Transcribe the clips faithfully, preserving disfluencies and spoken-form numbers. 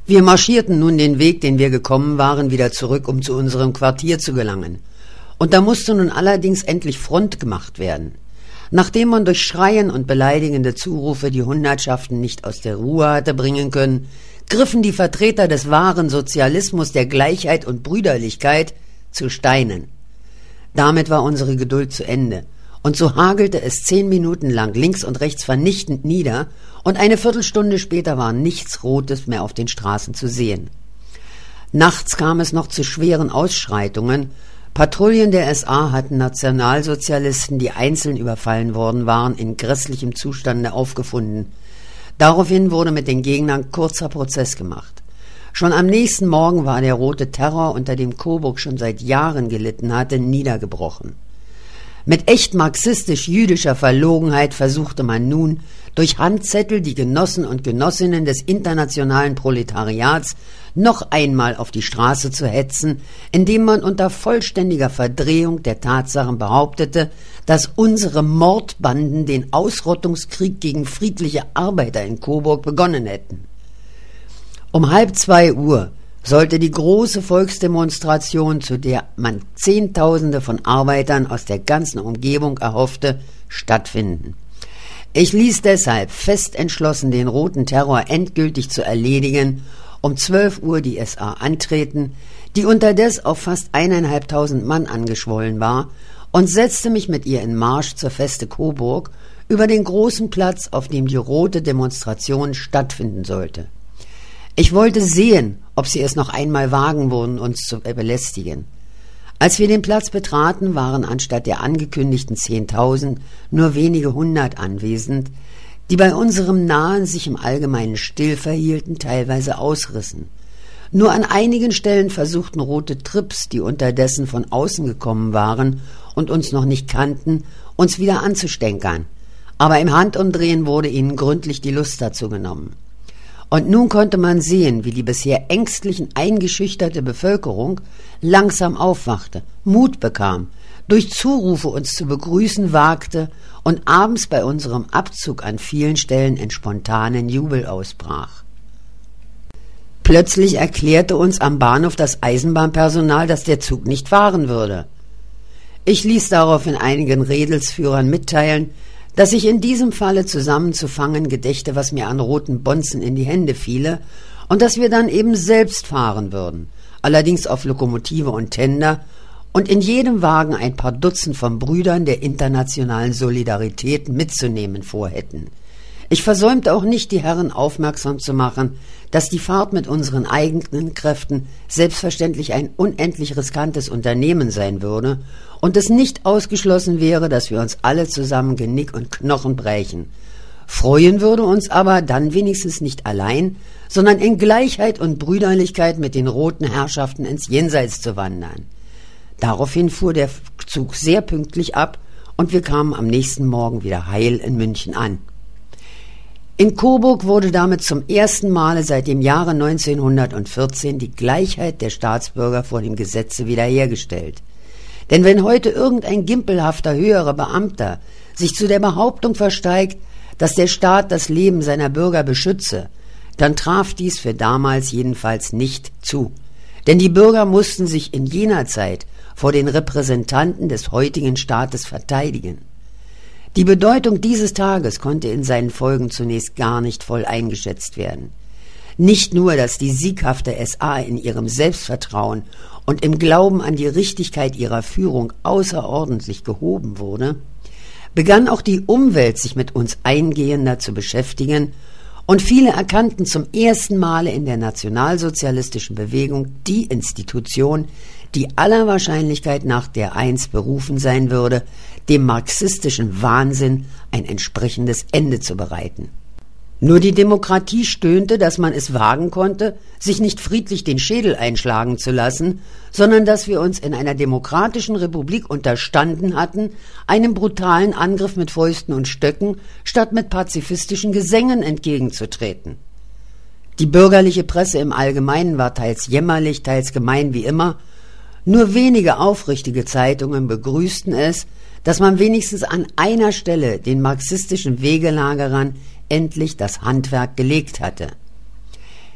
Wir marschierten nun den Weg, den wir gekommen waren, wieder zurück, um zu unserem Quartier zu gelangen. Und da musste nun allerdings endlich Front gemacht werden. Nachdem man durch Schreien und beleidigende Zurufe die Hundertschaften nicht aus der Ruhe hatte bringen können, griffen die Vertreter des wahren Sozialismus, der Gleichheit und Brüderlichkeit zu Steinen. Damit war unsere Geduld zu Ende, und so hagelte es zehn Minuten lang links und rechts vernichtend nieder, und eine Viertelstunde später war nichts Rotes mehr auf den Straßen zu sehen. Nachts kam es noch zu schweren Ausschreitungen. Patrouillen der S A hatten Nationalsozialisten, die einzeln überfallen worden waren, in grässlichem Zustande aufgefunden. Daraufhin wurde mit den Gegnern kurzer Prozess gemacht. Schon am nächsten Morgen war der rote Terror, unter dem Coburg schon seit Jahren gelitten hatte, niedergebrochen. Mit echt marxistisch-jüdischer Verlogenheit versuchte man nun, durch Handzettel die Genossen und Genossinnen des internationalen Proletariats noch einmal auf die Straße zu hetzen, indem man unter vollständiger Verdrehung der Tatsachen behauptete, dass unsere Mordbanden den Ausrottungskrieg gegen friedliche Arbeiter in Coburg begonnen hätten. Um halb zwei Uhr sollte die große Volksdemonstration, zu der man Zehntausende von Arbeitern aus der ganzen Umgebung erhoffte, stattfinden. Ich ließ deshalb fest entschlossen, den roten Terror endgültig zu erledigen, um zwölf Uhr die S A antreten, die unterdes auf fast eineinhalbtausend Mann angeschwollen war, und setzte mich mit ihr in Marsch zur Feste Coburg über den großen Platz, auf dem die rote Demonstration stattfinden sollte. Ich wollte sehen, ob sie es noch einmal wagen würden, uns zu belästigen. Als wir den Platz betraten, waren anstatt der angekündigten zehntausend nur wenige hundert anwesend, die bei unserem Nahen sich im Allgemeinen still verhielten, teilweise ausrissen. Nur an einigen Stellen versuchten rote Tripps, die unterdessen von außen gekommen waren und uns noch nicht kannten, uns wieder anzustänkern. Aber im Handumdrehen wurde ihnen gründlich die Lust dazu genommen. Und nun konnte man sehen, wie die bisher ängstlichen, eingeschüchterte Bevölkerung langsam aufwachte, Mut bekam, durch Zurufe uns zu begrüßen wagte und abends bei unserem Abzug an vielen Stellen in spontanen Jubel ausbrach. Plötzlich erklärte uns am Bahnhof das Eisenbahnpersonal, dass der Zug nicht fahren würde. Ich ließ daraufhin einigen Redelsführern mitteilen, dass ich in diesem Falle zusammenzufangen gedächte, was mir an roten Bonzen in die Hände fiele, und dass wir dann eben selbst fahren würden, allerdings auf Lokomotive und Tender, und in jedem Wagen ein paar Dutzend von Brüdern der internationalen Solidarität mitzunehmen vorhätten. Ich versäumte auch nicht, die Herren aufmerksam zu machen, dass die Fahrt mit unseren eigenen Kräften selbstverständlich ein unendlich riskantes Unternehmen sein würde und es nicht ausgeschlossen wäre, dass wir uns alle zusammen Genick und Knochen brechen. Freuen würde uns aber dann wenigstens nicht allein, sondern in Gleichheit und Brüderlichkeit mit den roten Herrschaften ins Jenseits zu wandern. Daraufhin fuhr der Zug sehr pünktlich ab und wir kamen am nächsten Morgen wieder heil in München an. In Coburg wurde damit zum ersten Male seit dem Jahre neunzehnhundertvierzehn die Gleichheit der Staatsbürger vor dem Gesetze wiederhergestellt. Denn wenn heute irgendein gimpelhafter höherer Beamter sich zu der Behauptung versteigt, dass der Staat das Leben seiner Bürger beschütze, dann traf dies für damals jedenfalls nicht zu. Denn die Bürger mussten sich in jener Zeit vor den Repräsentanten des heutigen Staates verteidigen. Die Bedeutung dieses Tages konnte in seinen Folgen zunächst gar nicht voll eingeschätzt werden. Nicht nur, dass die sieghafte S A in ihrem Selbstvertrauen und im Glauben an die Richtigkeit ihrer Führung außerordentlich gehoben wurde, begann auch die Umwelt sich mit uns eingehender zu beschäftigen, und viele erkannten zum ersten Male in der nationalsozialistischen Bewegung die Institution, die aller Wahrscheinlichkeit nach dereinst berufen sein würde, dem marxistischen Wahnsinn ein entsprechendes Ende zu bereiten. Nur die Demokratie stöhnte, dass man es wagen konnte, sich nicht friedlich den Schädel einschlagen zu lassen, sondern dass wir uns in einer demokratischen Republik unterstanden hatten, einem brutalen Angriff mit Fäusten und Stöcken statt mit pazifistischen Gesängen entgegenzutreten. Die bürgerliche Presse im Allgemeinen war teils jämmerlich, teils gemein wie immer. Nur wenige aufrichtige Zeitungen begrüßten es, dass man wenigstens an einer Stelle den marxistischen Wegelagerern endlich das Handwerk gelegt hatte.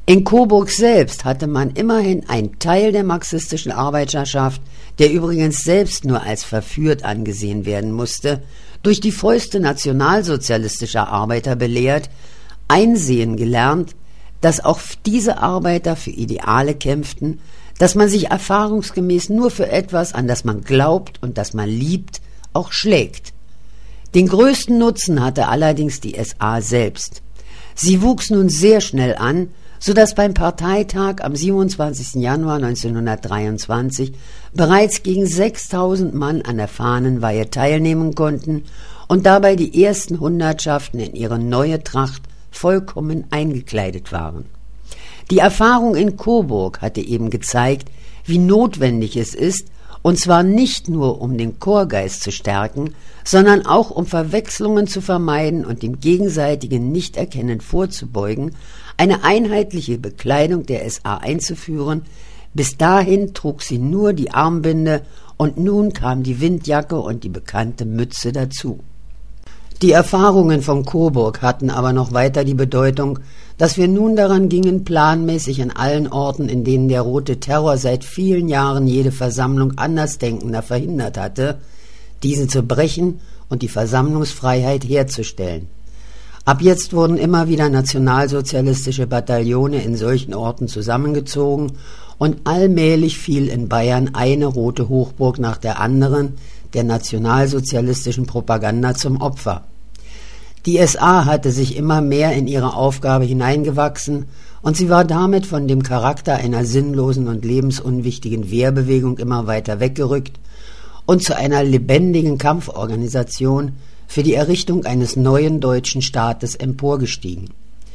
In Coburg selbst hatte man immerhin einen Teil der marxistischen Arbeiterschaft, der übrigens selbst nur als verführt angesehen werden musste, durch die Fäuste nationalsozialistischer Arbeiter belehrt, einsehen gelernt, dass auch diese Arbeiter für Ideale kämpften, dass man sich erfahrungsgemäß nur für etwas, an das man glaubt und das man liebt, auch schlägt. Den größten Nutzen hatte allerdings die S A selbst. Sie wuchs nun sehr schnell an, so dass beim Parteitag am siebenundzwanzigsten Januar neunzehnhundertdreiundzwanzig bereits gegen sechstausend Mann an der Fahnenweihe teilnehmen konnten und dabei die ersten Hundertschaften in ihre neue Tracht vollkommen eingekleidet waren. Die Erfahrung in Coburg hatte eben gezeigt, wie notwendig es ist, und zwar nicht nur um den Chorgeist zu stärken, sondern auch um Verwechslungen zu vermeiden und dem gegenseitigen Nichterkennen vorzubeugen, eine einheitliche Bekleidung der S A einzuführen. Bis dahin trug sie nur die Armbinde und nun kam die Windjacke und die bekannte Mütze dazu. Die Erfahrungen von Coburg hatten aber noch weiter die Bedeutung, dass wir nun daran gingen, planmäßig an allen Orten, in denen der Rote Terror seit vielen Jahren jede Versammlung Andersdenkender verhindert hatte, diesen zu brechen und die Versammlungsfreiheit herzustellen. Ab jetzt wurden immer wieder nationalsozialistische Bataillone in solchen Orten zusammengezogen und allmählich fiel in Bayern eine rote Hochburg nach der anderen der nationalsozialistischen Propaganda zum Opfer. Die S A hatte sich immer mehr in ihre Aufgabe hineingewachsen und sie war damit von dem Charakter einer sinnlosen und lebensunwichtigen Wehrbewegung immer weiter weggerückt und zu einer lebendigen Kampforganisation für die Errichtung eines neuen deutschen Staates emporgestiegen.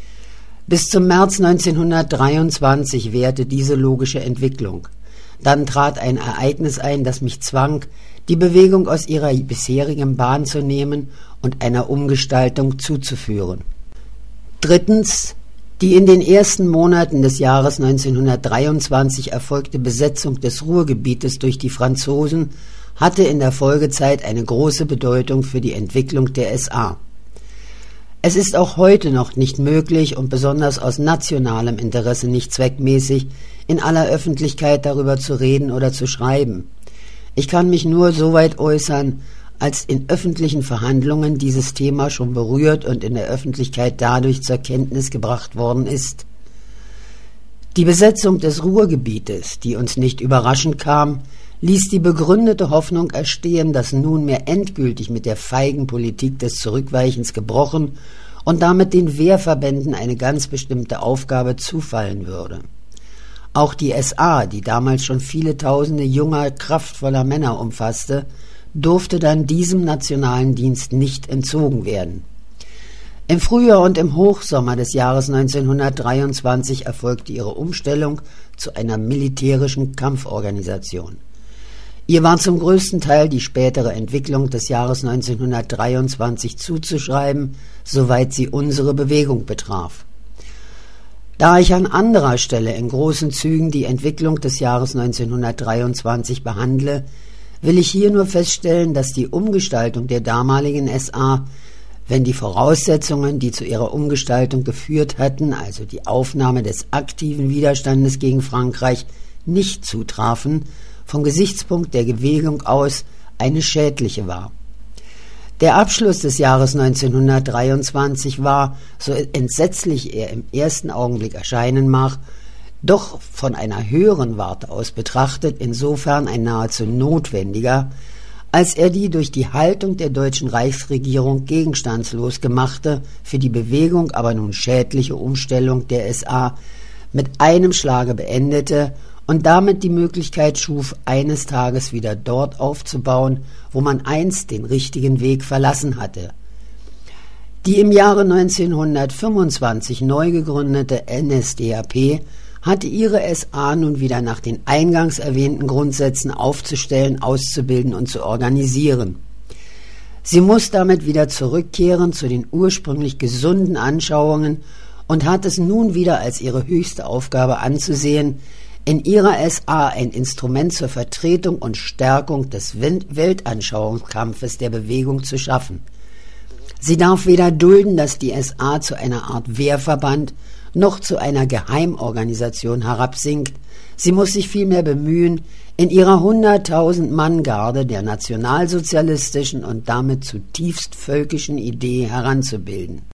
Bis zum März neunzehnhundertdreiundzwanzig währte diese logische Entwicklung. Dann trat ein Ereignis ein, das mich zwang, die Bewegung aus ihrer bisherigen Bahn zu nehmen und einer Umgestaltung zuzuführen. Drittens, die in den ersten Monaten des Jahres neunzehnhundertdreiundzwanzig erfolgte Besetzung des Ruhrgebietes durch die Franzosen hatte in der Folgezeit eine große Bedeutung für die Entwicklung der S A. Es ist auch heute noch nicht möglich und besonders aus nationalem Interesse nicht zweckmäßig, in aller Öffentlichkeit darüber zu reden oder zu schreiben. Ich kann mich nur so weit äußern, als in öffentlichen Verhandlungen dieses Thema schon berührt und in der Öffentlichkeit dadurch zur Kenntnis gebracht worden ist. Die Besetzung des Ruhrgebietes, die uns nicht überraschend kam, ließ die begründete Hoffnung erstehen, dass nunmehr endgültig mit der feigen Politik des Zurückweichens gebrochen und damit den Wehrverbänden eine ganz bestimmte Aufgabe zufallen würde. Auch die S A, die damals schon viele tausende junger, kraftvoller Männer umfasste, durfte dann diesem nationalen Dienst nicht entzogen werden. Im Frühjahr und im Hochsommer des Jahres neunzehnhundertdreiundzwanzig erfolgte ihre Umstellung zu einer militärischen Kampforganisation. Ihr war zum größten Teil die spätere Entwicklung des Jahres neunzehnhundertdreiundzwanzig zuzuschreiben, soweit sie unsere Bewegung betraf. Da ich an anderer Stelle in großen Zügen die Entwicklung des Jahres neunzehnhundertdreiundzwanzig behandle, will ich hier nur feststellen, dass die Umgestaltung der damaligen S A, wenn die Voraussetzungen, die zu ihrer Umgestaltung geführt hatten, also die Aufnahme des aktiven Widerstandes gegen Frankreich, nicht zutrafen, vom Gesichtspunkt der Bewegung aus eine schädliche war. Der Abschluss des Jahres neunzehnhundertdreiundzwanzig war, so entsetzlich er im ersten Augenblick erscheinen mag, doch von einer höheren Warte aus betrachtet insofern ein nahezu notwendiger, als er die durch die Haltung der deutschen Reichsregierung gegenstandslos gemachte, für die Bewegung aber nun schädliche Umstellung der S A mit einem Schlage beendete und damit die Möglichkeit schuf, eines Tages wieder dort aufzubauen, wo man einst den richtigen Weg verlassen hatte. Die im Jahre neunzehnhundertfünfundzwanzig neu gegründete N S D A P hatte ihre S A nun wieder nach den eingangs erwähnten Grundsätzen aufzustellen, auszubilden und zu organisieren. Sie muss damit wieder zurückkehren zu den ursprünglich gesunden Anschauungen und hat es nun wieder als ihre höchste Aufgabe anzusehen, in ihrer S A ein Instrument zur Vertretung und Stärkung des Weltanschauungskampfes der Bewegung zu schaffen. Sie darf weder dulden, dass die S A zu einer Art Wehrverband, noch zu einer Geheimorganisation herabsinkt. Sie muss sich vielmehr bemühen, in ihrer hunderttausend-Mann-Garde der nationalsozialistischen und damit zutiefst völkischen Idee heranzubilden.